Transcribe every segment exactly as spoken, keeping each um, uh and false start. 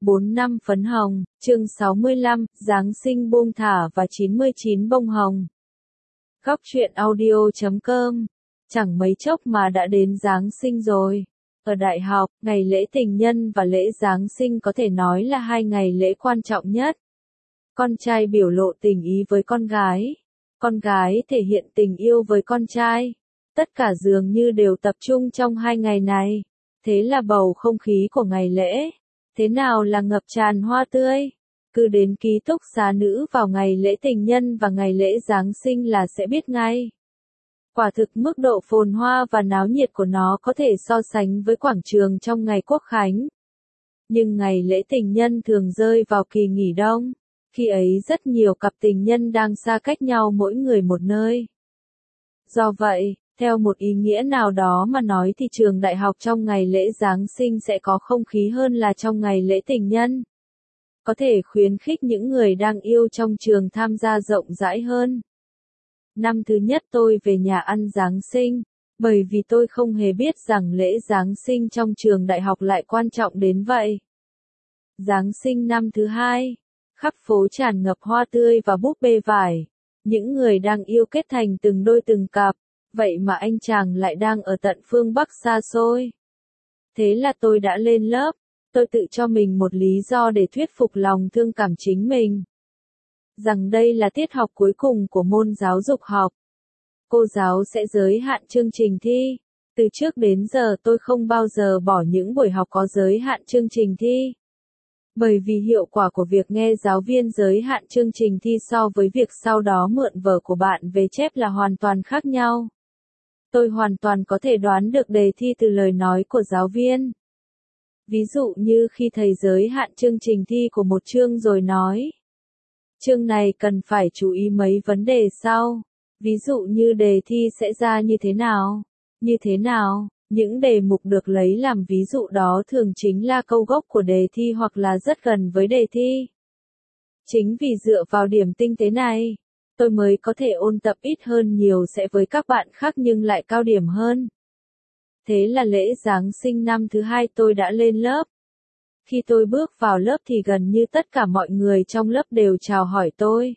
bốn năm phấn hồng, chương sáu mươi lăm, Giáng sinh buông thả và chín mươi chín bông hồng. Góc truyện audio chấm com. Chẳng mấy chốc mà đã đến Giáng sinh rồi. Ở đại học, ngày lễ tình nhân và lễ Giáng sinh có thể nói là hai ngày lễ quan trọng nhất. Con trai biểu lộ tình ý với con gái. Con gái thể hiện tình yêu với con trai. Tất cả dường như đều tập trung trong hai ngày này. Thế là bầu không khí của ngày lễ. Thế nào là ngập tràn hoa tươi? Cứ đến ký túc xá nữ vào ngày lễ tình nhân và ngày lễ Giáng sinh là sẽ biết ngay. Quả thực mức độ phồn hoa và náo nhiệt của nó có thể so sánh với quảng trường trong ngày Quốc khánh. Nhưng ngày lễ tình nhân thường rơi vào kỳ nghỉ đông. Khi ấy rất nhiều cặp tình nhân đang xa cách nhau mỗi người một nơi. Do vậy, theo một ý nghĩa nào đó mà nói thì trường đại học trong ngày lễ Giáng sinh sẽ có không khí hơn là trong ngày lễ tình nhân. Có thể khuyến khích những người đang yêu trong trường tham gia rộng rãi hơn. Năm thứ nhất tôi về nhà ăn Giáng sinh, bởi vì tôi không hề biết rằng lễ Giáng sinh trong trường đại học lại quan trọng đến vậy. Giáng sinh năm thứ hai, khắp phố tràn ngập hoa tươi và búp bê vải. Những người đang yêu kết thành từng đôi từng cặp. Vậy mà anh chàng lại đang ở tận phương Bắc xa xôi. Thế là tôi đã lên lớp, tôi tự cho mình một lý do để thuyết phục lòng thương cảm chính mình. Rằng đây là tiết học cuối cùng của môn giáo dục học. Cô giáo sẽ giới hạn chương trình thi. Từ trước đến giờ tôi không bao giờ bỏ những buổi học có giới hạn chương trình thi. Bởi vì hiệu quả của việc nghe giáo viên giới hạn chương trình thi so với việc sau đó mượn vở của bạn về chép là hoàn toàn khác nhau. Tôi hoàn toàn có thể đoán được đề thi từ lời nói của giáo viên. Ví dụ như khi thầy giới hạn chương trình thi của một chương rồi nói. Chương này cần phải chú ý mấy vấn đề sau. Ví dụ như đề thi sẽ ra như thế nào, như thế nào. Những đề mục được lấy làm ví dụ đó thường chính là câu gốc của đề thi hoặc là rất gần với đề thi. Chính vì dựa vào điểm tinh tế này, tôi mới có thể ôn tập ít hơn nhiều sẽ với các bạn khác nhưng lại cao điểm hơn. Thế là lễ Giáng sinh năm thứ hai tôi đã lên lớp. Khi tôi bước vào lớp thì gần như tất cả mọi người trong lớp đều chào hỏi tôi.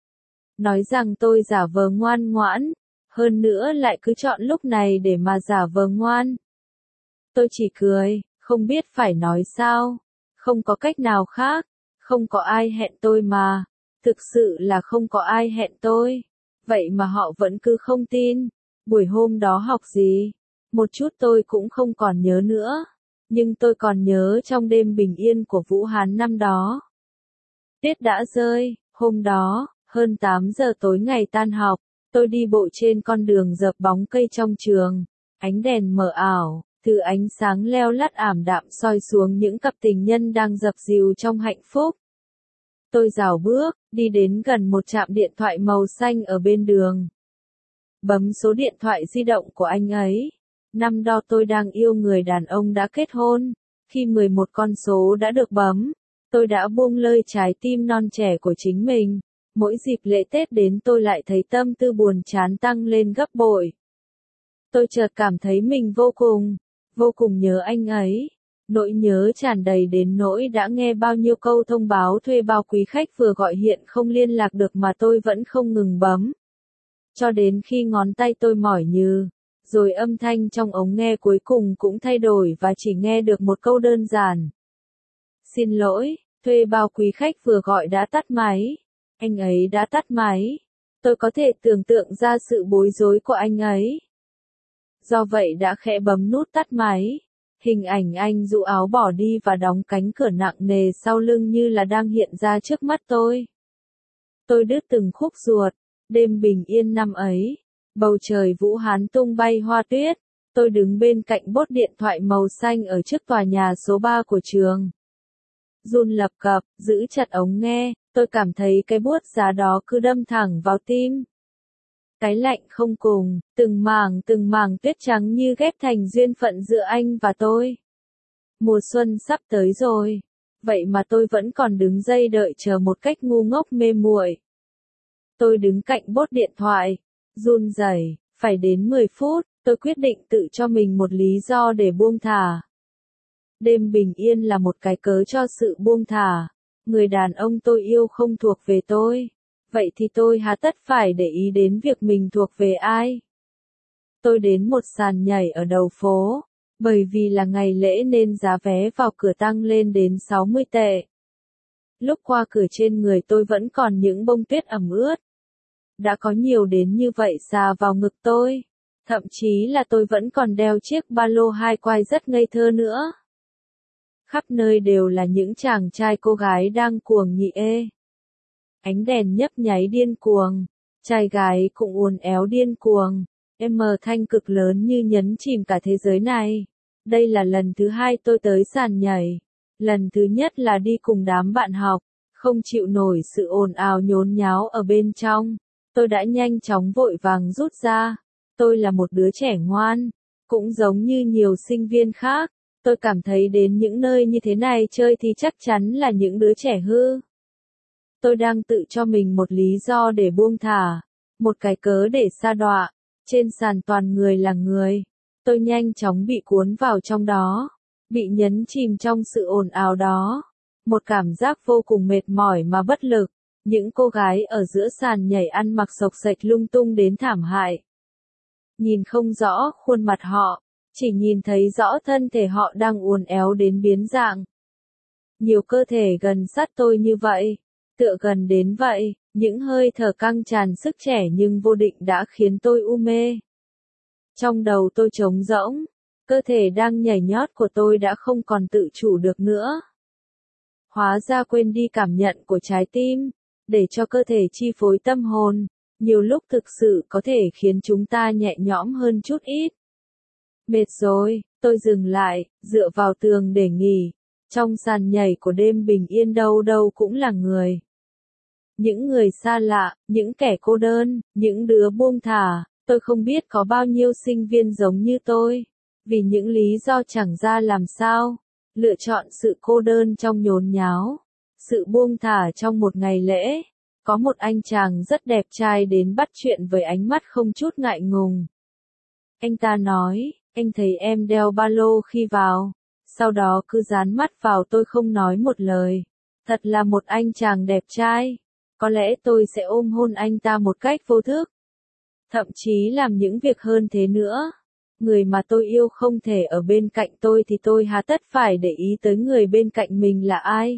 Nói rằng tôi giả vờ ngoan ngoãn, hơn nữa lại cứ chọn lúc này để mà giả vờ ngoan. Tôi chỉ cười, không biết phải nói sao, không có cách nào khác, không có ai hẹn tôi mà. Thực sự là không có ai hẹn tôi. Vậy mà họ vẫn cứ không tin. Buổi hôm đó học gì? Một chút tôi cũng không còn nhớ nữa. Nhưng tôi còn nhớ trong đêm bình yên của Vũ Hán năm đó. Tiết đã rơi, hôm đó, hơn tám giờ tối ngày tan học, tôi đi bộ trên con đường dợp bóng cây trong trường. Ánh đèn mờ ảo, thứ ánh sáng leo lắt ảm đạm soi xuống những cặp tình nhân đang dập dìu trong hạnh phúc. Tôi rảo bước, đi đến gần một trạm điện thoại màu xanh ở bên đường. Bấm số điện thoại di động của anh ấy. Năm đó tôi đang yêu người đàn ông đã kết hôn. Khi mười một con số đã được bấm, tôi đã buông lơi trái tim non trẻ của chính mình. Mỗi dịp lễ Tết đến tôi lại thấy tâm tư buồn chán tăng lên gấp bội. Tôi chợt cảm thấy mình vô cùng, vô cùng nhớ anh ấy. Nỗi nhớ tràn đầy đến nỗi đã nghe bao nhiêu câu thông báo thuê bao quý khách vừa gọi hiện không liên lạc được mà tôi vẫn không ngừng bấm. Cho đến khi ngón tay tôi mỏi nhừ, rồi âm thanh trong ống nghe cuối cùng cũng thay đổi và chỉ nghe được một câu đơn giản. Xin lỗi, thuê bao quý khách vừa gọi đã tắt máy. Anh ấy đã tắt máy. Tôi có thể tưởng tượng ra sự bối rối của anh ấy. Do vậy đã khẽ bấm nút tắt máy. Hình ảnh anh rũ áo bỏ đi và đóng cánh cửa nặng nề sau lưng như là đang hiện ra trước mắt tôi. Tôi đứt từng khúc ruột. Đêm bình yên năm ấy, bầu trời Vũ Hán tung bay hoa tuyết. Tôi đứng bên cạnh bốt điện thoại màu xanh ở trước tòa nhà số ba của trường. Run lập cập, giữ chặt ống nghe, tôi cảm thấy cái buốt giá đó cứ đâm thẳng vào tim. Cái lạnh không cùng, từng mảng từng mảng tuyết trắng như ghép thành duyên phận giữa anh và tôi. Mùa xuân sắp tới rồi, vậy mà tôi vẫn còn đứng dây đợi chờ một cách ngu ngốc mê muội. Tôi đứng cạnh bốt điện thoại, run rẩy, phải đến mười phút, tôi quyết định tự cho mình một lý do để buông thả. Đêm bình yên là một cái cớ cho sự buông thả. Người đàn ông tôi yêu không thuộc về tôi. Vậy thì tôi hà tất phải để ý đến việc mình thuộc về ai? Tôi đến một sàn nhảy ở đầu phố. Bởi vì là ngày lễ nên giá vé vào cửa tăng lên đến sáu mươi tệ. Lúc qua cửa trên người tôi vẫn còn những bông tuyết ẩm ướt. Đã có nhiều đến như vậy xà vào ngực tôi. Thậm chí là tôi vẫn còn đeo chiếc ba lô hai quai rất ngây thơ nữa. Khắp nơi đều là những chàng trai cô gái đang cuồng nhị ê. Ánh đèn nhấp nháy điên cuồng. Trai gái cũng uốn éo điên cuồng. M thanh cực lớn như nhấn chìm cả thế giới này. Đây là lần thứ hai tôi tới sàn nhảy. Lần thứ nhất là đi cùng đám bạn học. Không chịu nổi sự ồn ào nhốn nháo ở bên trong. Tôi đã nhanh chóng vội vàng rút ra. Tôi là một đứa trẻ ngoan. Cũng giống như nhiều sinh viên khác. Tôi cảm thấy đến những nơi như thế này chơi thì chắc chắn là những đứa trẻ hư. Tôi đang tự cho mình một lý do để buông thả. Một cái cớ để sa đọa. Trên sàn toàn người là người. Tôi nhanh chóng bị cuốn vào trong đó. Bị nhấn chìm trong sự ồn ào đó. Một cảm giác vô cùng mệt mỏi mà bất lực. Những cô gái ở giữa sàn nhảy ăn mặc xộc xệch lung tung đến thảm hại. Nhìn không rõ khuôn mặt họ. Chỉ nhìn thấy rõ thân thể họ đang uốn éo đến biến dạng. Nhiều cơ thể gần sát tôi như vậy. Tựa gần đến vậy. Những hơi thở căng tràn sức trẻ nhưng vô định đã khiến tôi u mê. Trong đầu tôi trống rỗng. Cơ thể đang nhảy nhót của tôi đã không còn tự chủ được nữa. Hóa ra quên đi cảm nhận của trái tim. Để cho cơ thể chi phối tâm hồn. Nhiều lúc thực sự có thể khiến chúng ta nhẹ nhõm hơn chút ít. Mệt rồi, tôi dừng lại, dựa vào tường để nghỉ. Trong sàn nhảy của đêm bình yên đâu đâu cũng là người. Những người xa lạ, những kẻ cô đơn, những đứa buông thả. Tôi không biết có bao nhiêu sinh viên giống như tôi. Vì những lý do chẳng ra làm sao. Lựa chọn sự cô đơn trong nhốn nháo. Sự buông thả trong một ngày lễ. Có một anh chàng rất đẹp trai đến bắt chuyện với ánh mắt không chút ngại ngùng. Anh ta nói, anh thấy em đeo ba lô khi vào. Sau đó cứ dán mắt vào tôi không nói một lời. Thật là một anh chàng đẹp trai. Có lẽ tôi sẽ ôm hôn anh ta một cách vô thức. Thậm chí làm những việc hơn thế nữa. Người mà tôi yêu không thể ở bên cạnh tôi thì tôi hà tất phải để ý tới người bên cạnh mình là ai.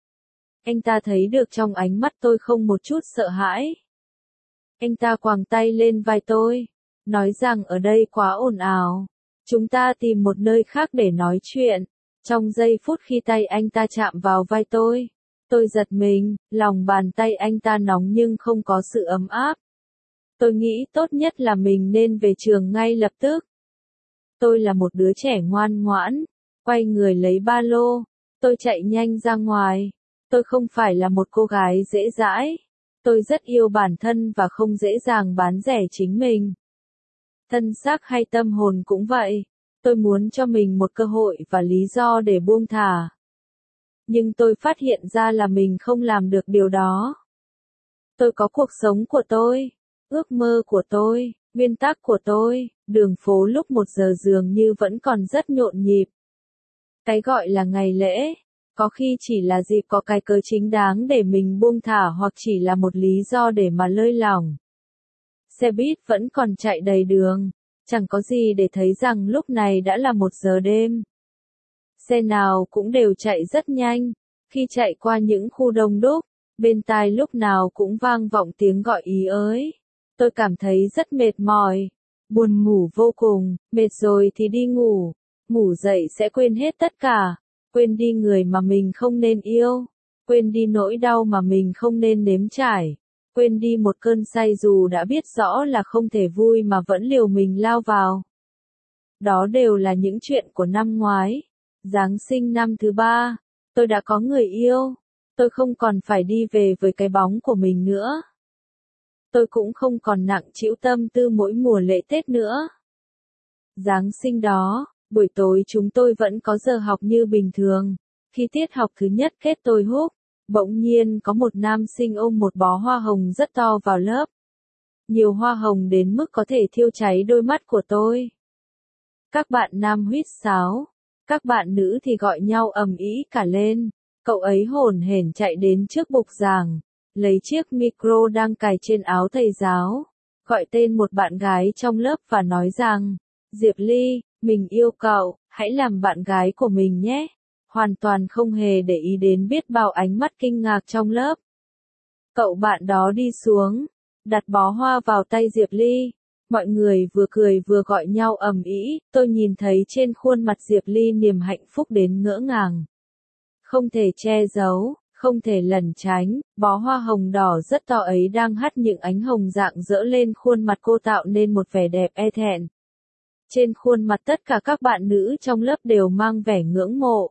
Anh ta thấy được trong ánh mắt tôi không một chút sợ hãi. Anh ta quàng tay lên vai tôi. Nói rằng ở đây quá ồn ào. Chúng ta tìm một nơi khác để nói chuyện. Trong giây phút khi tay anh ta chạm vào vai tôi. Tôi giật mình, lòng bàn tay anh ta nóng nhưng không có sự ấm áp. Tôi nghĩ tốt nhất là mình nên về trường ngay lập tức. Tôi là một đứa trẻ ngoan ngoãn. Quay người lấy ba lô. Tôi chạy nhanh ra ngoài. Tôi không phải là một cô gái dễ dãi. Tôi rất yêu bản thân và không dễ dàng bán rẻ chính mình. Thân xác hay tâm hồn cũng vậy. Tôi muốn cho mình một cơ hội và lý do để buông thả. Nhưng tôi phát hiện ra là mình không làm được điều đó. Tôi có cuộc sống của tôi, ước mơ của tôi, nguyên tắc của tôi, đường phố lúc một giờ dường như vẫn còn rất nhộn nhịp. Cái gọi là ngày lễ, có khi chỉ là dịp có cái cớ chính đáng để mình buông thả hoặc chỉ là một lý do để mà lơi lỏng. Xe buýt vẫn còn chạy đầy đường, chẳng có gì để thấy rằng lúc này đã là một giờ đêm. Xe nào cũng đều chạy rất nhanh, khi chạy qua những khu đông đúc, bên tai lúc nào cũng vang vọng tiếng gọi ý ới. Tôi cảm thấy rất mệt mỏi, buồn ngủ vô cùng, mệt rồi thì đi ngủ, ngủ dậy sẽ quên hết tất cả, quên đi người mà mình không nên yêu, quên đi nỗi đau mà mình không nên nếm trải, quên đi một cơn say dù đã biết rõ là không thể vui mà vẫn liều mình lao vào. Đó đều là những chuyện của năm ngoái. Giáng sinh năm thứ ba, tôi đã có người yêu. Tôi không còn phải đi về với cái bóng của mình nữa. Tôi cũng không còn nặng trĩu tâm tư mỗi mùa lễ Tết nữa. Giáng sinh đó, buổi tối chúng tôi vẫn có giờ học như bình thường. Khi tiết học thứ nhất kết tôi húp, bỗng nhiên có một nam sinh ôm một bó hoa hồng rất to vào lớp. Nhiều hoa hồng đến mức có thể thiêu cháy đôi mắt của tôi. Các bạn nam huýt sáo. Các bạn nữ thì gọi nhau ầm ĩ cả lên. Cậu ấy hổn hển chạy đến trước bục giảng, lấy chiếc micro đang cài trên áo thầy giáo, gọi tên một bạn gái trong lớp và nói rằng, Diệp Ly, mình yêu cậu, hãy làm bạn gái của mình nhé. Hoàn toàn không hề để ý đến biết bao ánh mắt kinh ngạc trong lớp. Cậu bạn đó đi xuống, đặt bó hoa vào tay Diệp Ly. Mọi người vừa cười vừa gọi nhau ầm ĩ, tôi nhìn thấy trên khuôn mặt Diệp Ly niềm hạnh phúc đến ngỡ ngàng. Không thể che giấu, không thể lẩn tránh, bó hoa hồng đỏ rất to ấy đang hắt những ánh hồng rạng rỡ lên khuôn mặt cô tạo nên một vẻ đẹp e thẹn. Trên khuôn mặt tất cả các bạn nữ trong lớp đều mang vẻ ngưỡng mộ.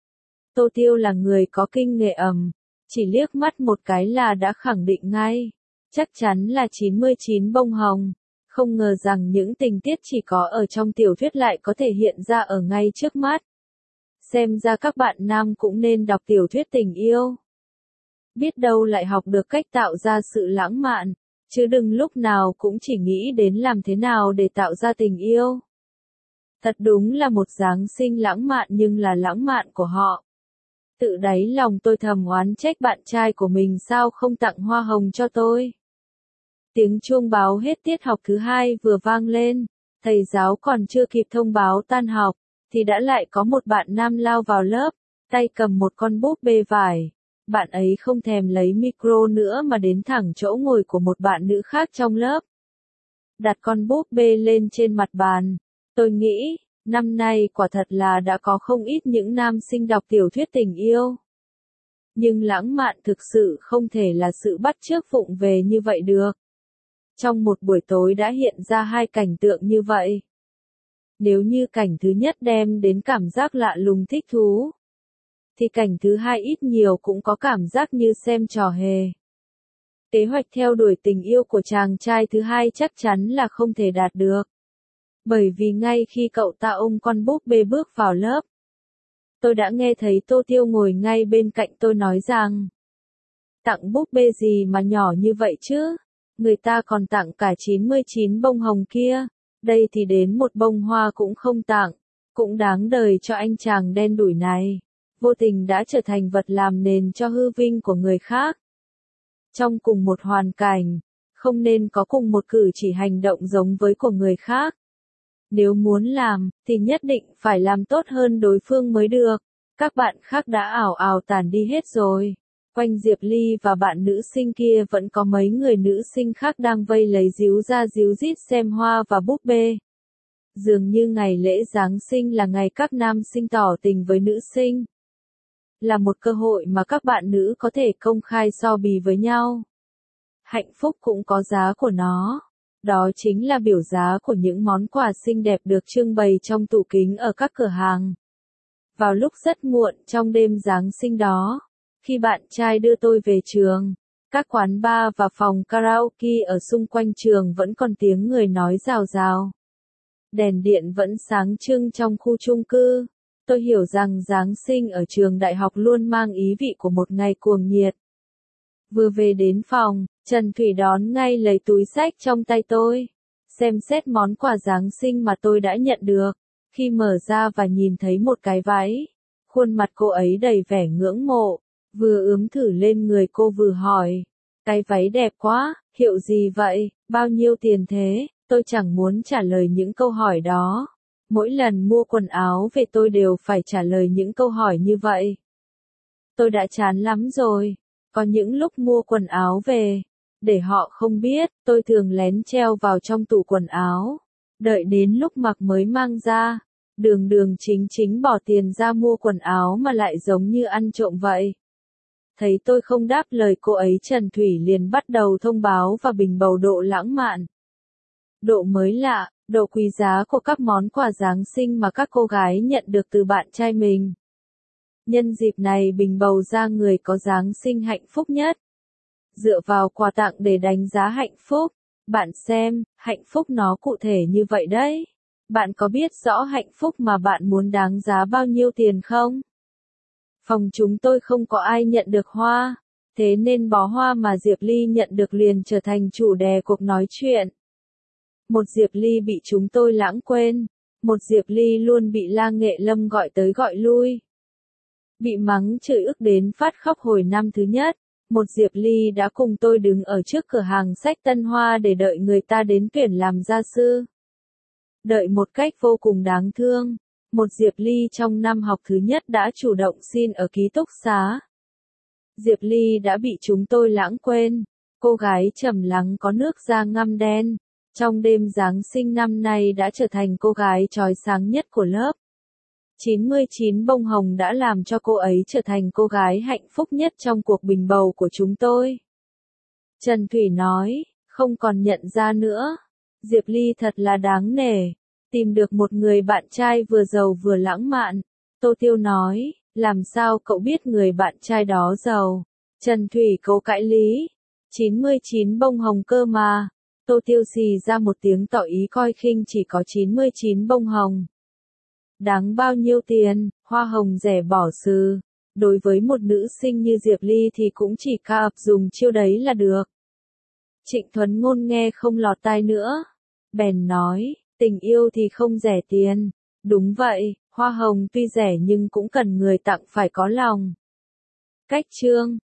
Tô Tiêu là người có kinh nghệ ầm, chỉ liếc mắt một cái là đã khẳng định ngay, chắc chắn là chín mươi chín bông hồng. Không ngờ rằng những tình tiết chỉ có ở trong tiểu thuyết lại có thể hiện ra ở ngay trước mắt. Xem ra các bạn nam cũng nên đọc tiểu thuyết tình yêu. Biết đâu lại học được cách tạo ra sự lãng mạn, chứ đừng lúc nào cũng chỉ nghĩ đến làm thế nào để tạo ra tình yêu. Thật đúng là một Giáng sinh lãng mạn nhưng là lãng mạn của họ. Tự đáy lòng tôi thầm oán trách bạn trai của mình sao không tặng hoa hồng cho tôi. Tiếng chuông báo hết tiết học thứ hai vừa vang lên, thầy giáo còn chưa kịp thông báo tan học, thì đã lại có một bạn nam lao vào lớp, tay cầm một con búp bê vải. Bạn ấy không thèm lấy micro nữa mà đến thẳng chỗ ngồi của một bạn nữ khác trong lớp. Đặt con búp bê lên trên mặt bàn. Tôi nghĩ, năm nay quả thật là đã có không ít những nam sinh đọc tiểu thuyết tình yêu. Nhưng lãng mạn thực sự không thể là sự bắt chước vụng về như vậy được. Trong một buổi tối đã hiện ra hai cảnh tượng như vậy. Nếu như cảnh thứ nhất đem đến cảm giác lạ lùng thích thú, thì cảnh thứ hai ít nhiều cũng có cảm giác như xem trò hề. Kế hoạch theo đuổi tình yêu của chàng trai thứ hai chắc chắn là không thể đạt được. Bởi vì ngay khi cậu ta ôm con búp bê bước vào lớp, tôi đã nghe thấy Tô Tiêu ngồi ngay bên cạnh tôi nói rằng, tặng búp bê gì mà nhỏ như vậy chứ, người ta còn tặng cả chín mươi chín bông hồng kia, đây thì đến một bông hoa cũng không tặng, cũng đáng đời cho anh chàng đen đủi này, vô tình đã trở thành vật làm nền cho hư vinh của người khác. Trong cùng một hoàn cảnh, không nên có cùng một cử chỉ hành động giống với của người khác. Nếu muốn làm, thì nhất định phải làm tốt hơn đối phương mới được. Các bạn khác đã ảo ảo tản đi hết rồi. Quanh Diệp Ly và bạn nữ sinh kia vẫn có mấy người nữ sinh khác đang vây lấy díu ra díu dít xem hoa và búp bê. Dường như ngày lễ Giáng sinh là ngày các nam sinh tỏ tình với nữ sinh. Là một cơ hội mà các bạn nữ có thể công khai so bì với nhau. Hạnh phúc cũng có giá của nó. Đó chính là biểu giá của những món quà xinh đẹp được trưng bày trong tủ kính ở các cửa hàng. Vào lúc rất muộn trong đêm Giáng sinh đó, khi bạn trai đưa tôi về trường, các quán bar và phòng karaoke ở xung quanh trường vẫn còn tiếng người nói rào rào. Đèn điện vẫn sáng trưng trong khu chung cư. Tôi hiểu rằng Giáng sinh ở trường đại học luôn mang ý vị của một ngày cuồng nhiệt. Vừa về đến phòng, Trần Thủy đón ngay lấy túi xách trong tay tôi, xem xét món quà Giáng sinh mà tôi đã nhận được. Khi mở ra và nhìn thấy một cái váy, khuôn mặt cô ấy đầy vẻ ngưỡng mộ, vừa ướm thử lên người cô vừa hỏi, cái váy đẹp quá, hiệu gì vậy, bao nhiêu tiền thế? Tôi chẳng muốn trả lời những câu hỏi đó. Mỗi lần mua quần áo về tôi đều phải trả lời những câu hỏi như vậy. Tôi đã chán lắm rồi. Có những lúc mua quần áo về, để họ không biết, tôi thường lén treo vào trong tủ quần áo. Đợi đến lúc mặc mới mang ra. Đường đường chính chính bỏ tiền ra mua quần áo mà lại giống như ăn trộm vậy. Thấy tôi không đáp lời cô ấy, Trần Thủy liền bắt đầu thông báo và bình bầu độ lãng mạn. Độ mới lạ, độ quý giá của các món quà Giáng sinh mà các cô gái nhận được từ bạn trai mình. Nhân dịp này bình bầu ra người có Giáng sinh hạnh phúc nhất. Dựa vào quà tặng để đánh giá hạnh phúc. Bạn xem, hạnh phúc nó cụ thể như vậy đấy. Bạn có biết rõ hạnh phúc mà bạn muốn đáng giá bao nhiêu tiền không? Phòng chúng tôi không có ai nhận được hoa. Thế nên bó hoa mà Diệp Ly nhận được liền trở thành chủ đề cuộc nói chuyện. Một Diệp Ly bị chúng tôi lãng quên. Một Diệp Ly luôn bị La Nghệ Lâm gọi tới gọi lui. Bị mắng chửi ức đến phát khóc hồi năm thứ nhất. Một Diệp Ly đã cùng tôi đứng ở trước cửa hàng sách Tân Hoa để đợi người ta đến tuyển làm gia sư. Đợi một cách vô cùng đáng thương. Một Diệp Ly trong năm học thứ nhất đã chủ động xin ở ký túc xá. Diệp Ly đã bị chúng tôi lãng quên. Cô gái trầm lắng có nước da ngăm đen. Trong đêm Giáng sinh năm nay đã trở thành cô gái chói sáng nhất của lớp. chín mươi chín bông hồng đã làm cho cô ấy trở thành cô gái hạnh phúc nhất trong cuộc bình bầu của chúng tôi. Trần Thủy nói, không còn nhận ra nữa. Diệp Ly thật là đáng nể. Tìm được một người bạn trai vừa giàu vừa lãng mạn. Tô Tiêu nói, làm sao cậu biết người bạn trai đó giàu? Trần Thủy cố cãi lý. chín mươi chín bông hồng cơ mà. Tô Tiêu xì ra một tiếng tỏ ý coi khinh chỉ có chín mươi chín bông hồng. Đáng bao nhiêu tiền, hoa hồng rẻ bỏ sừ. Đối với một nữ sinh như Diệp Ly thì cũng chỉ ca ập dùng chiêu đấy là được. Trịnh Thuấn Ngôn nghe không lọt tai nữa. Bèn nói, tình yêu thì không rẻ tiền. Đúng vậy, hoa hồng tuy rẻ nhưng cũng cần người tặng phải có lòng. Cách chương